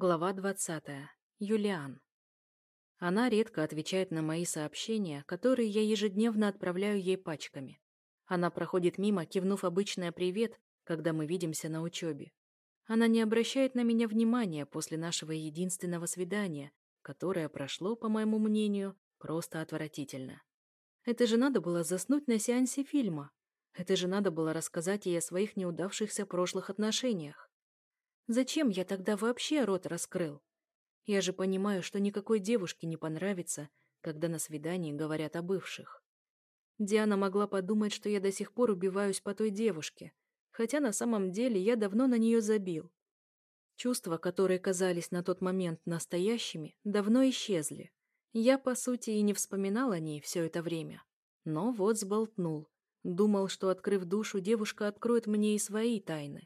Глава 20. Юлиан. Она редко отвечает на мои сообщения, которые я ежедневно отправляю ей пачками. Она проходит мимо, кивнув обычное «привет», когда мы видимся на учебе. Она не обращает на меня внимания после нашего единственного свидания, которое прошло, по моему мнению, просто отвратительно. Это же надо было заснуть на сеансе фильма. Это же надо было рассказать ей о своих неудавшихся прошлых отношениях. Зачем я тогда вообще рот раскрыл? Я же понимаю, что никакой девушке не понравится, когда на свидании говорят о бывших. Диана могла подумать, что я до сих пор убиваюсь по той девушке, хотя на самом деле я давно на нее забил. Чувства, которые казались на тот момент настоящими, давно исчезли. Я, по сути, и не вспоминал о ней все это время. Но вот сболтнул. Думал, что, открыв душу, девушка откроет мне и свои тайны.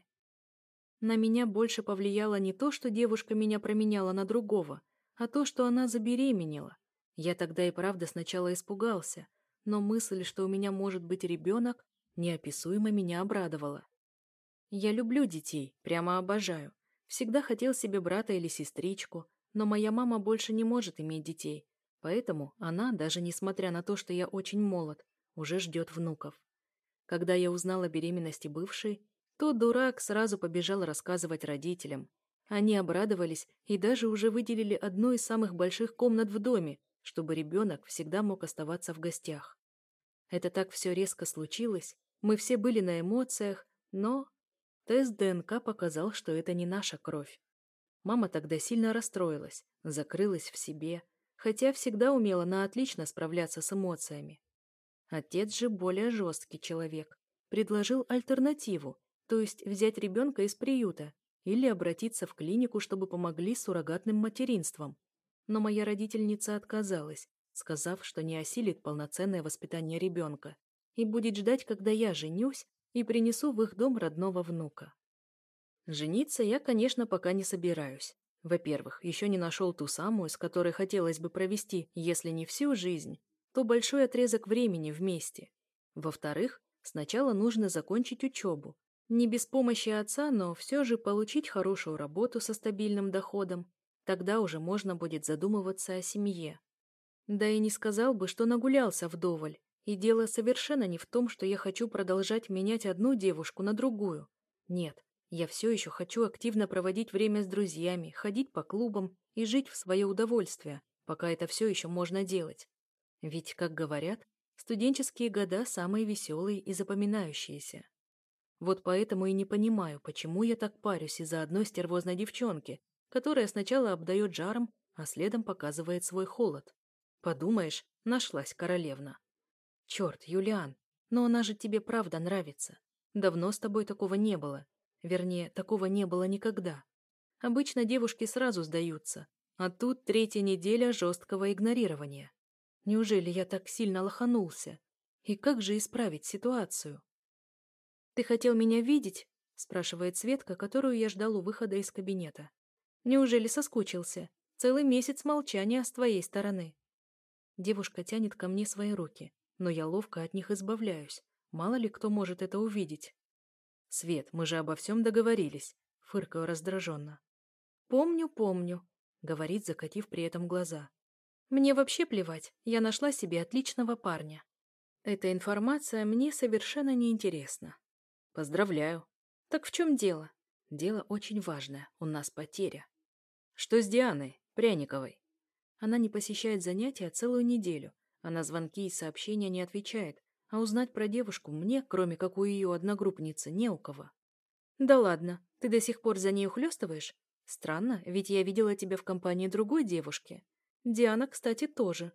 На меня больше повлияло не то, что девушка меня променяла на другого, а то, что она забеременела. Я тогда и правда сначала испугался, но мысль, что у меня может быть ребенок, неописуемо меня обрадовала. Я люблю детей, прямо обожаю. Всегда хотел себе брата или сестричку, но моя мама больше не может иметь детей, поэтому она, даже несмотря на то, что я очень молод, уже ждет внуков. Когда я узнал о беременности бывшей, то дурак сразу побежал рассказывать родителям. Они обрадовались и даже уже выделили одну из самых больших комнат в доме, чтобы ребенок всегда мог оставаться в гостях. Это так все резко случилось, мы все были на эмоциях, но тест ДНК показал, что это не наша кровь. Мама тогда сильно расстроилась, закрылась в себе, хотя всегда умела на отлично справляться с эмоциями. Отец же более жесткий человек. Предложил альтернативу, то есть взять ребенка из приюта или обратиться в клинику, чтобы помогли с суррогатным материнством. Но моя родительница отказалась, сказав, что не осилит полноценное воспитание ребенка и будет ждать, когда я женюсь и принесу в их дом родного внука. Жениться я, конечно, пока не собираюсь. Во-первых, еще не нашел ту самую, с которой хотелось бы провести, если не всю жизнь, то большой отрезок времени вместе. Во-вторых, сначала нужно закончить учебу. Не без помощи отца, но все же получить хорошую работу со стабильным доходом. Тогда уже можно будет задумываться о семье. Да и не сказал бы, что нагулялся вдоволь. И дело совершенно не в том, что я хочу продолжать менять одну девушку на другую. Нет, я все еще хочу активно проводить время с друзьями, ходить по клубам и жить в свое удовольствие, пока это все еще можно делать. Ведь, как говорят, студенческие года самые веселые и запоминающиеся. Вот поэтому и не понимаю, почему я так парюсь из-за одной стервозной девчонки, которая сначала обдает жаром, а следом показывает свой холод. Подумаешь, нашлась королевна. Черт, Юлиан, но она же тебе правда нравится. Давно с тобой такого не было. Вернее, такого не было никогда. Обычно девушки сразу сдаются, а тут третья неделя жесткого игнорирования. Неужели я так сильно лоханулся? И как же исправить ситуацию? «Ты хотел меня видеть?» – спрашивает Светка, которую я ждал у выхода из кабинета. «Неужели соскучился? Целый месяц молчания с твоей стороны». Девушка тянет ко мне свои руки, но я ловко от них избавляюсь. Мало ли кто может это увидеть. «Свет, мы же обо всем договорились», – фыркаю раздраженно. «Помню, помню», – говорит, закатив при этом глаза. «Мне вообще плевать, я нашла себе отличного парня. Эта информация мне совершенно не интересна». «Поздравляю». «Так в чем дело?» «Дело очень важное, у нас потеря». «Что с Дианой Пряниковой?» Она не посещает занятия целую неделю, а на звонки и сообщения не отвечает, а узнать про девушку мне, кроме как у ее одногруппницы, не у кого. «Да ладно, ты до сих пор за ней ухлёстываешь? Странно, ведь я видела тебя в компании другой девушки. Диана, кстати, тоже».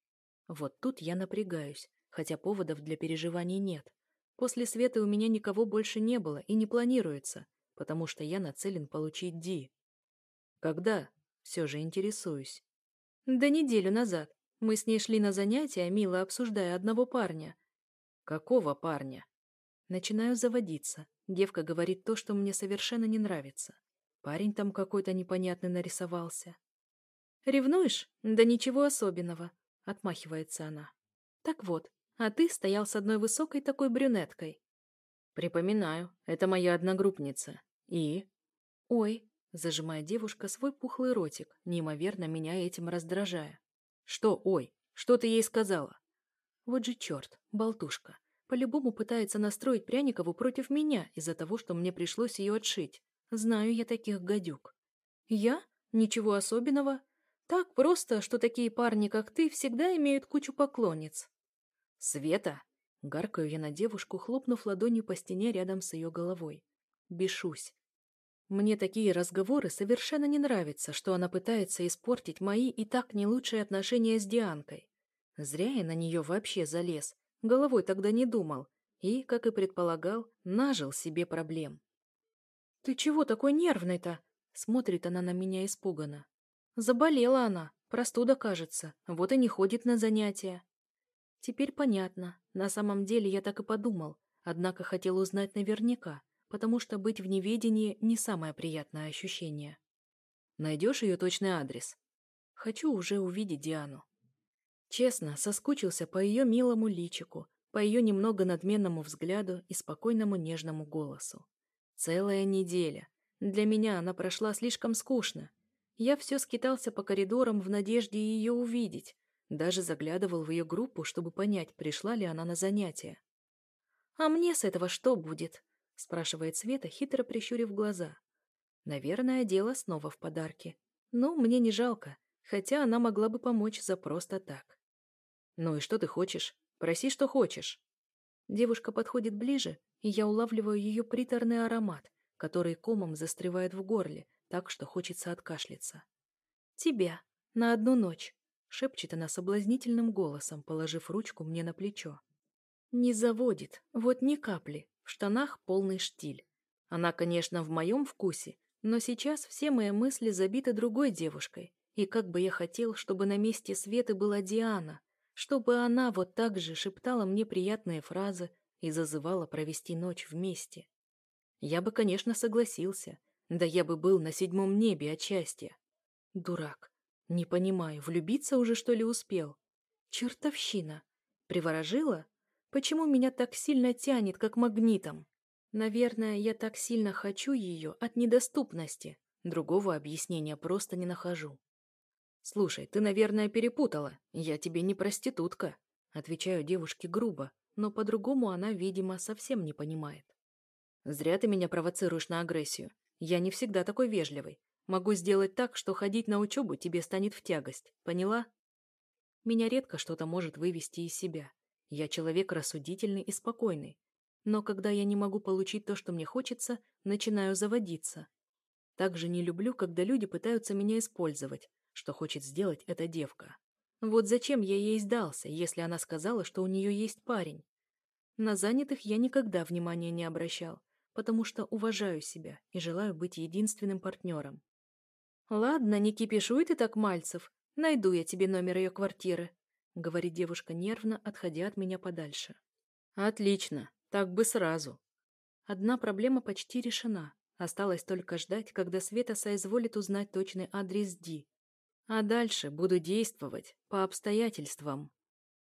Вот тут я напрягаюсь, хотя поводов для переживаний нет. После Светы у меня никого больше не было и не планируется, потому что я нацелен получить Ди. Когда? Все же интересуюсь. Да неделю назад. Мы с ней шли на занятия, мило обсуждая одного парня. Какого парня? Начинаю заводиться. Девка говорит то, что мне совершенно не нравится. Парень там какой-то непонятный нарисовался. «Ревнуешь? Да ничего особенного», — отмахивается она. «Так вот, а ты стоял с одной высокой такой брюнеткой». «Припоминаю, это моя одногруппница. И?» «Ой, зажимая девушка свой пухлый ротик, неимоверно меня этим раздражая. Что, ой, что ты ей сказала? Вот же черт, болтушка. По-любому пытается настроить Пряникову против меня из-за того, что мне пришлось ее отшить. Знаю я таких гадюк. Я? Ничего особенного. Так просто, что такие парни, как ты, всегда имеют кучу поклонниц. Света! Гаркаю я на девушку, хлопнув ладонью по стене рядом с ее головой. Бешусь. Мне такие разговоры совершенно не нравятся, что она пытается испортить мои и так не лучшие отношения с Дианкой. Зря я на нее вообще залез, головой тогда не думал и, как и предполагал, нажил себе проблем. «Ты чего такой нервный-то?» — смотрит она на меня испуганно. «Заболела она, простуда, кажется, вот и не ходит на занятия». Теперь понятно, на самом деле я так и подумал, однако хотел узнать наверняка, потому что быть в неведении не самое приятное ощущение. Найдешь ее точный адрес? Хочу уже увидеть Диану. Честно, соскучился по ее милому личику, по ее немного надменному взгляду и спокойному нежному голосу. Целая неделя. Для меня она прошла слишком скучно. Я все скитался по коридорам в надежде ее увидеть, даже заглядывал в ее группу, чтобы понять, пришла ли она на занятия. «А мне с этого что будет?» — спрашивает Света, хитро прищурив глаза. Наверное, дело снова в подарке. Ну, мне не жалко, хотя она могла бы помочь за просто так. «Ну и что ты хочешь? Проси, что хочешь». Девушка подходит ближе, и я улавливаю ее приторный аромат, который комом застревает в горле, так что хочется откашляться. «Тебя. На одну ночь», — шепчет она соблазнительным голосом, положив ручку мне на плечо. Не заводит, вот ни капли, в штанах полный штиль. Она, конечно, в моем вкусе, но сейчас все мои мысли забиты другой девушкой, и как бы я хотел, чтобы на месте Светы была Диана, чтобы она вот так же шептала мне приятные фразы и зазывала провести ночь вместе. Я бы, конечно, согласился, да я бы был на 7 небе от счастья. Дурак. Не понимаю, влюбиться уже, что ли, успел? Чертовщина. Приворожила? Почему меня так сильно тянет, как магнитом? Наверное, я так сильно хочу ее от недоступности. Другого объяснения просто не нахожу. «Слушай, ты, наверное, перепутала. Я тебе не проститутка», — отвечаю девушке грубо, но по-другому она, видимо, совсем не понимает. «Зря ты меня провоцируешь на агрессию. Я не всегда такой вежливый. Могу сделать так, что ходить на учебу тебе станет в тягость. Поняла?» Меня редко что-то может вывести из себя. Я человек рассудительный и спокойный. Но когда я не могу получить то, что мне хочется, начинаю заводиться. Также не люблю, когда люди пытаются меня использовать, что хочет сделать эта девка. Вот зачем я ей сдался, если она сказала, что у нее есть парень? На занятых я никогда внимания не обращал, потому что уважаю себя и желаю быть единственным партнером. «Ладно, не кипишуй ты так, Мальцев. Найду я тебе номер ее квартиры», — говорит девушка нервно, отходя от меня подальше. «Отлично. Так бы сразу». Одна проблема почти решена. Осталось только ждать, когда Света соизволит узнать точный адрес Ди. А дальше буду действовать по обстоятельствам.